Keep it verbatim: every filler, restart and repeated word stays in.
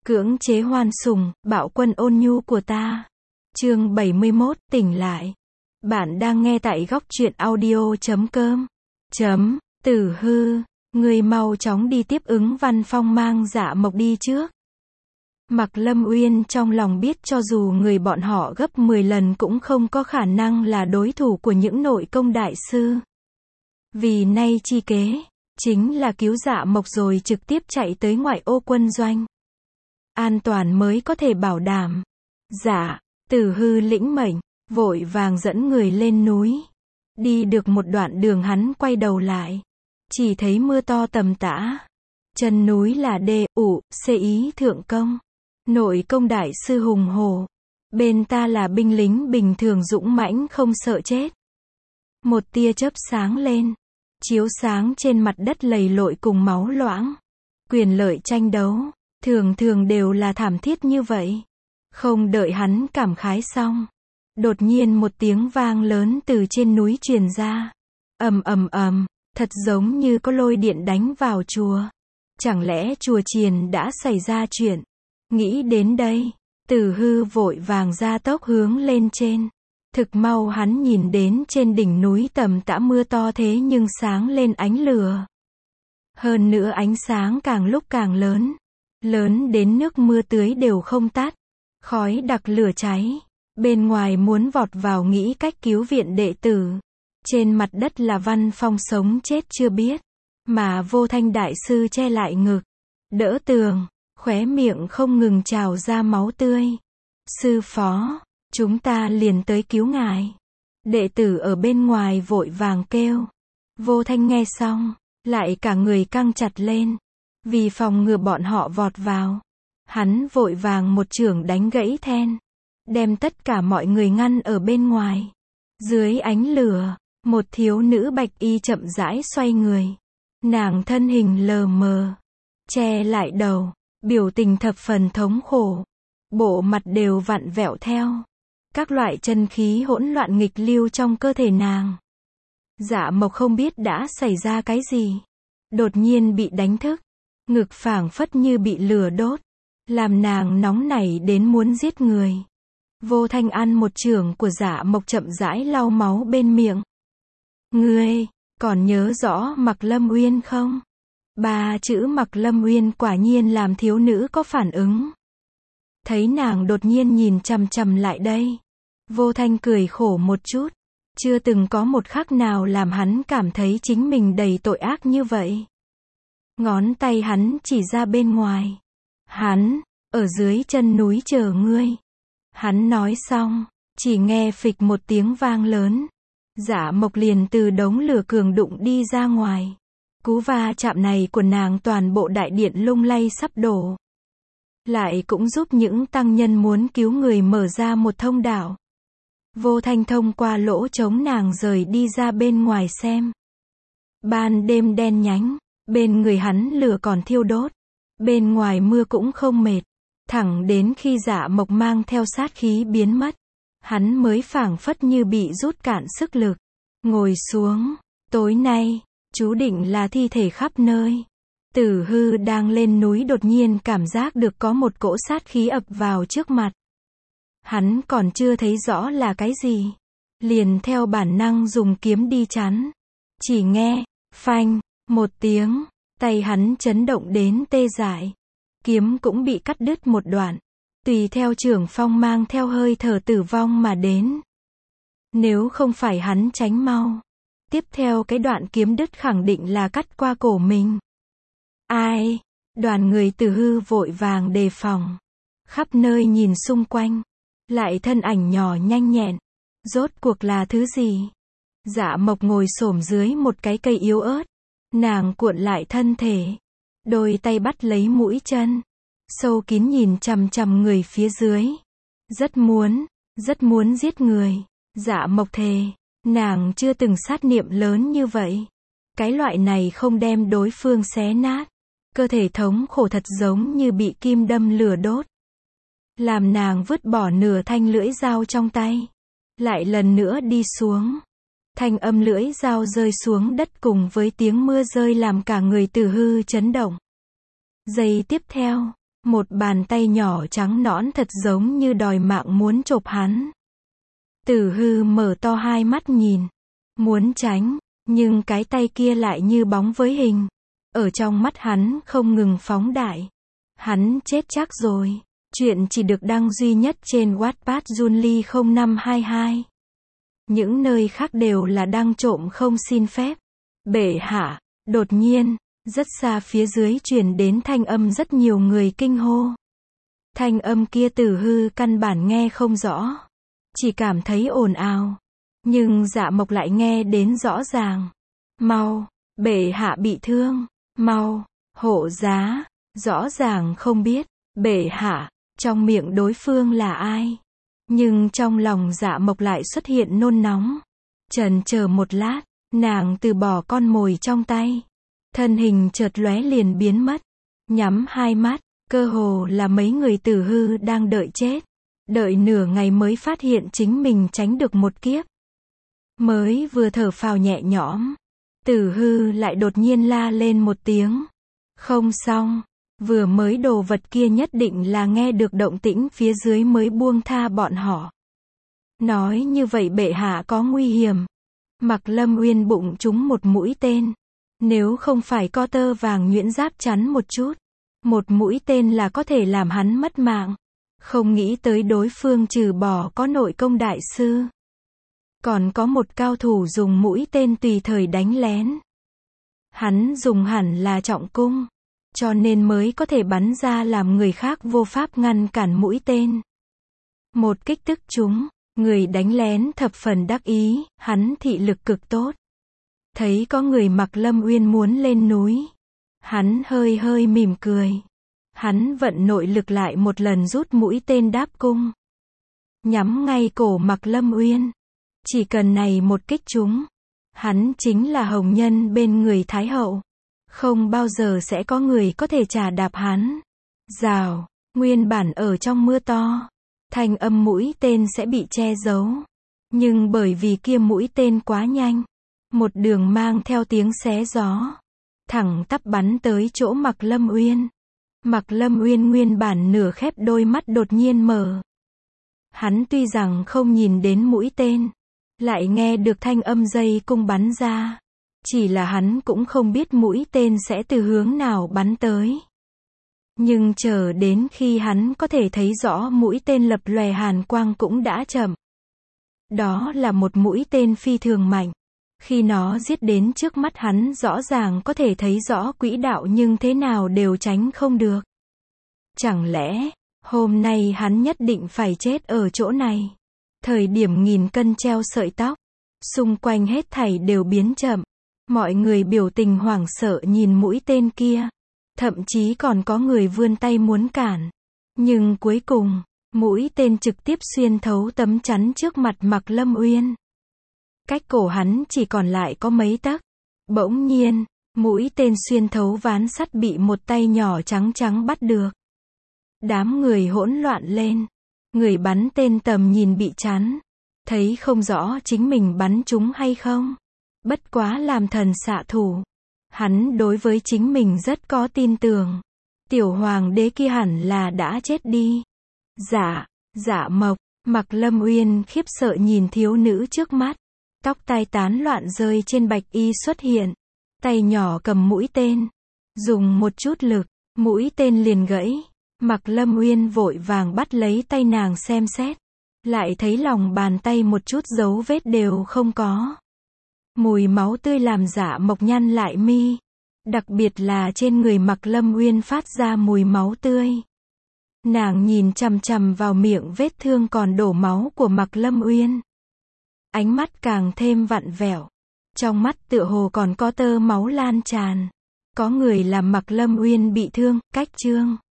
Cưỡng chế hoan sùng, bạo quân ôn nhu của ta. Chương bảy mươi mốt, tỉnh lại. Bạn đang nghe tại góc truyện audio chấm com. Chấm, Tử Hư, người mau chóng đi tiếp ứng Văn Phong mang Dạ Mộc đi trước. Mạc Lâm Uyên trong lòng biết cho dù người bọn họ gấp mười lần cũng không có khả năng là đối thủ của những nội công đại sư. Vì nay chi kế, chính là cứu Dạ Mộc rồi trực tiếp chạy tới ngoại ô quân doanh. An toàn mới có thể bảo đảm. Dạ, Tử Hư lĩnh mệnh, vội vàng dẫn người lên núi. Đi được một đoạn đường hắn quay đầu lại. Chỉ thấy mưa to tầm tã. Chân núi là đê, ụ, xê ý thượng công. Nội công đại sư hùng hồ. Bên ta là binh lính bình thường dũng mãnh không sợ chết. Một tia chớp sáng lên. Chiếu sáng trên mặt đất lầy lội cùng máu loãng. Quyền lợi tranh đấu. Thường thường đều là thảm thiết như vậy. Không đợi hắn cảm khái xong. Đột nhiên một tiếng vang lớn từ trên núi truyền ra. Ầm ầm ầm, thật giống như có lôi điện đánh vào chùa. Chẳng lẽ chùa chiền đã xảy ra chuyện? Nghĩ đến đây, Tử Hư vội vàng ra tốc hướng lên trên. Thực mau hắn nhìn đến trên đỉnh núi tầm tã mưa to thế nhưng sáng lên ánh lửa. Hơn nữa ánh sáng càng lúc càng lớn. Lớn đến nước mưa tưới đều không tắt. Khói đặc lửa cháy. Bên ngoài muốn vọt vào nghĩ cách cứu viện đệ tử. Trên mặt đất là Văn Phong sống chết chưa biết. Mà Vô Thanh đại sư che lại ngực. Đỡ tường. Khóe miệng không ngừng trào ra máu tươi. Sư phó, chúng ta liền tới cứu ngài. Đệ tử ở bên ngoài vội vàng kêu. Vô Thanh nghe xong, lại cả người căng chặt lên. Vì phòng ngừa bọn họ vọt vào. Hắn vội vàng một chưởng đánh gãy then. Đem tất cả mọi người ngăn ở bên ngoài. Dưới ánh lửa, một thiếu nữ bạch y chậm rãi xoay người. Nàng thân hình lờ mờ. Che lại đầu. Biểu tình thập phần thống khổ. Bộ mặt đều vặn vẹo theo. Các loại chân khí hỗn loạn nghịch lưu trong cơ thể nàng. Dạ Mộc không biết đã xảy ra cái gì. Đột nhiên bị đánh thức. Ngực phảng phất như bị lửa đốt. Làm nàng nóng nảy đến muốn giết người. Vô Thanh ăn một chưởng của Dạ Mộc chậm rãi lau máu bên miệng. Ngươi, còn nhớ rõ Mạc Lâm Uyên không? Ba chữ Mạc Lâm Uyên quả nhiên làm thiếu nữ có phản ứng. Thấy nàng đột nhiên nhìn chằm chằm lại đây. Vô Thanh cười khổ một chút. Chưa từng có một khắc nào làm hắn cảm thấy chính mình đầy tội ác như vậy. Ngón tay hắn chỉ ra bên ngoài. Hắn, ở dưới chân núi chờ ngươi. Hắn nói xong, chỉ nghe phịch một tiếng vang lớn. Dạ Mộc liền từ đống lửa cường đụng đi ra ngoài. Cú va chạm này của nàng toàn bộ đại điện lung lay sắp đổ. Lại cũng giúp những tăng nhân muốn cứu người mở ra một thông đạo. Vô Thanh thông qua lỗ trống nàng rời đi ra bên ngoài xem. Ban đêm đen nhánh, bên người hắn lửa còn thiêu đốt. Bên ngoài mưa cũng không mệt. Thẳng đến khi Dạ Mộc mang theo sát khí biến mất. Hắn mới phảng phất như bị rút cạn sức lực. Ngồi xuống, tối nay, chú định là thi thể khắp nơi. Tử Hư đang lên núi đột nhiên cảm giác được có một cỗ sát khí ập vào trước mặt. Hắn còn chưa thấy rõ là cái gì. Liền theo bản năng dùng kiếm đi chắn. Chỉ nghe, phanh, một tiếng, tay hắn chấn động đến tê dại. Kiếm cũng bị cắt đứt một đoạn. Tùy theo chưởng phong mang theo hơi thở tử vong mà đến. Nếu không phải hắn tránh mau. Tiếp theo cái đoạn kiếm đứt khẳng định là cắt qua cổ mình. Ai? Đoàn người Tử Hư vội vàng đề phòng. Khắp nơi nhìn xung quanh. Lại thân ảnh nhỏ nhanh nhẹn. Rốt cuộc là thứ gì? Dạ Mộc ngồi xổm dưới một cái cây yếu ớt. Nàng cuộn lại thân thể. Đôi tay bắt lấy mũi chân. Sâu kín nhìn chằm chằm người phía dưới. Rất muốn, rất muốn giết người. Dạ Mộc thề. Nàng chưa từng sát niệm lớn như vậy. Cái loại này không đem đối phương xé nát. Cơ thể thống khổ thật giống như bị kim đâm lửa đốt. Làm nàng vứt bỏ nửa thanh lưỡi dao trong tay. Lại lần nữa đi xuống. Thanh âm lưỡi dao rơi xuống đất cùng với tiếng mưa rơi làm cả người Tử Hư chấn động. Giây tiếp theo, Một bàn tay nhỏ trắng nõn thật giống như đòi mạng muốn chộp hắn. Tử Hư mở to hai mắt nhìn, muốn tránh, nhưng cái tay kia lại như bóng với hình. Ở trong mắt hắn không ngừng phóng đại. Hắn chết chắc rồi. Chuyện chỉ được đăng duy nhất trên Wattpad Junly không năm hai hai. Những nơi khác đều là đăng trộm không xin phép. Bệ hạ, đột nhiên, rất xa phía dưới truyền đến thanh âm rất nhiều người kinh hô. Thanh âm kia Tử Hư căn bản nghe không rõ. Chỉ cảm thấy ồn ào. Nhưng Dạ Mộc lại nghe đến rõ ràng. Mau, bệ hạ bị thương. Mau, hộ giá. Rõ ràng không biết, bệ hạ, trong miệng đối phương là ai. Nhưng trong lòng Dạ Mộc lại xuất hiện nôn nóng. Chần chờ một lát, nàng từ bỏ con mồi trong tay. Thân hình chợt lóe liền biến mất. Nhắm hai mắt, cơ hồ là mấy người Tử Hư đang đợi chết. Đợi nửa ngày mới phát hiện chính mình tránh được một kiếp. Mới vừa thở phào nhẹ nhõm, Tử Hư lại đột nhiên la lên một tiếng. Không xong, vừa mới đồ vật kia nhất định là nghe được động tĩnh phía dưới mới buông tha bọn họ. Nói như vậy bệ hạ có nguy hiểm. Mặc Lâm Uyên bụng trúng một mũi tên. Nếu không phải có tơ vàng nhuyễn giáp chắn một chút, một mũi tên là có thể làm hắn mất mạng. Không nghĩ tới đối phương trừ bỏ có nội công đại sư, còn có một cao thủ dùng mũi tên tùy thời đánh lén. Hắn dùng hẳn là trọng cung, cho nên mới có thể bắn ra làm người khác vô pháp ngăn cản mũi tên. Một kích tức trúng, người đánh lén thập phần đắc ý, hắn thị lực cực tốt. Thấy có người mặc Lâm Uyên muốn lên núi, hắn hơi hơi mỉm cười. Hắn vận nội lực lại một lần rút mũi tên đáp cung. Nhắm ngay cổ mặc Lâm Uyên. Chỉ cần này một kích trúng, hắn chính là hồng nhân bên người Thái Hậu. Không bao giờ sẽ có người có thể trà đạp hắn. Rào, nguyên bản ở trong mưa to, thanh âm mũi tên sẽ bị che giấu. Nhưng bởi vì kia mũi tên quá nhanh, một đường mang theo tiếng xé gió, thẳng tắp bắn tới chỗ mặc Lâm Uyên. Mặc Lâm Uyên nguyên bản nửa khép đôi mắt đột nhiên mở. Hắn tuy rằng không nhìn đến mũi tên, lại nghe được thanh âm dây cung bắn ra. Chỉ là hắn cũng không biết mũi tên sẽ từ hướng nào bắn tới. Nhưng chờ đến khi hắn có thể thấy rõ mũi tên lập lòe hàn quang cũng đã chậm. Đó là một mũi tên phi thường mạnh. Khi nó giết đến trước mắt hắn rõ ràng có thể thấy rõ quỹ đạo nhưng thế nào đều tránh không được. Chẳng lẽ, hôm nay hắn nhất định phải chết ở chỗ này. Thời điểm nghìn cân treo sợi tóc, xung quanh hết thảy đều biến chậm. Mọi người biểu tình hoảng sợ nhìn mũi tên kia. Thậm chí còn có người vươn tay muốn cản. Nhưng cuối cùng, mũi tên trực tiếp xuyên thấu tấm chắn trước mặt mặc Lâm Uyên. Cách cổ hắn chỉ còn lại có mấy tấc. Bỗng nhiên, mũi tên xuyên thấu ván sắt bị một tay nhỏ trắng trắng bắt được. Đám người hỗn loạn lên. Người bắn tên tầm nhìn bị chắn. Thấy không rõ chính mình bắn trúng hay không. Bất quá làm thần xạ thủ. Hắn đối với chính mình rất có tin tưởng. Tiểu hoàng đế kia hẳn là đã chết đi. Dạ, Dạ Mộc, mặc Lâm Uyên khiếp sợ nhìn thiếu nữ trước mắt. Tóc tai tán loạn rơi trên bạch y xuất hiện. Tay nhỏ cầm mũi tên. Dùng một chút lực, mũi tên liền gãy. Mặc Lâm Uyên vội vàng bắt lấy tay nàng xem xét. Lại thấy lòng bàn tay một chút dấu vết đều không có. Mùi máu tươi làm Dạ Mộc nhăn lại mi. Đặc biệt là trên người mặc Lâm Uyên phát ra mùi máu tươi. Nàng nhìn chằm chằm vào miệng vết thương còn đổ máu của mặc Lâm Uyên. Ánh mắt càng thêm vặn vẹo. Trong mắt tựa hồ còn có tơ máu lan tràn. Có người làm mặc Lâm Uyên bị thương, cách chương.